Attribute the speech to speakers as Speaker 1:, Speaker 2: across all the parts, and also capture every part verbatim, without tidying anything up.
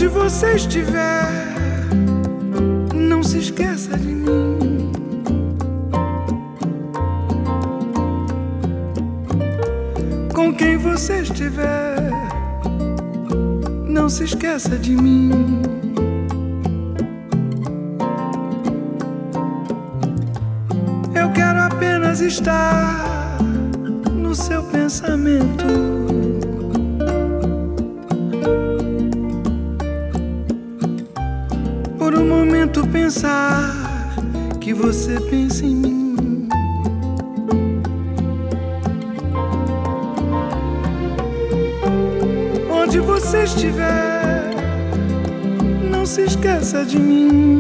Speaker 1: Onde você estiver, não se esqueça de mim. Com quem você estiver, não se esqueça de mim. Eu quero apenas estar no seu pensamento. Por um momento pensar que você pensa em mim. Onde você estiver, não se esqueça de mim.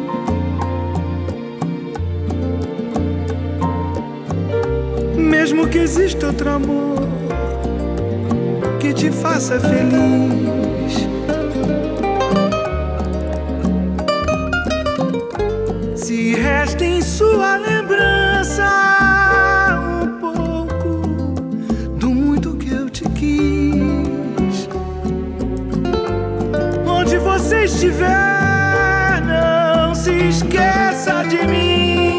Speaker 1: Mesmo que exista outro amor que te faça feliz, se resta em sua lembrança um pouco do muito que eu te quis. Onde você estiver, não se esqueça de mim.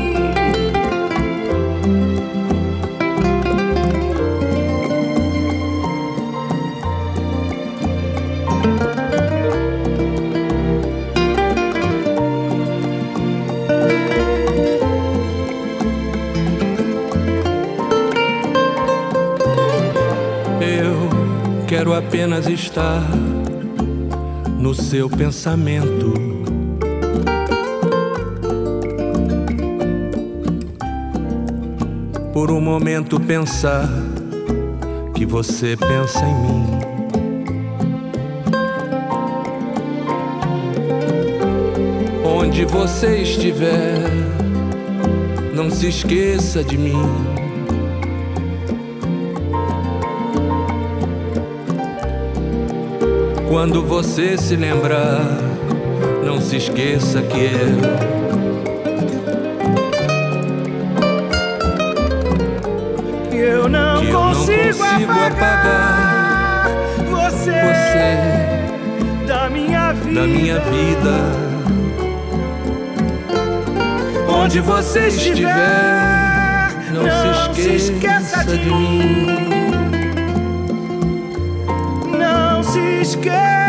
Speaker 2: Quero apenas estar no seu pensamento. Por um momento pensar que você pensa em mim. Onde você estiver, não se esqueça de mim. Quando você se lembrar, não se esqueça que eu
Speaker 1: que eu não,
Speaker 2: que eu
Speaker 1: consigo,
Speaker 2: não consigo apagar,
Speaker 1: apagar você,
Speaker 2: você
Speaker 1: da minha vida.
Speaker 2: da minha vida. Onde você estiver, não,
Speaker 1: não
Speaker 2: se esqueça de mim.
Speaker 1: Não se esqueça.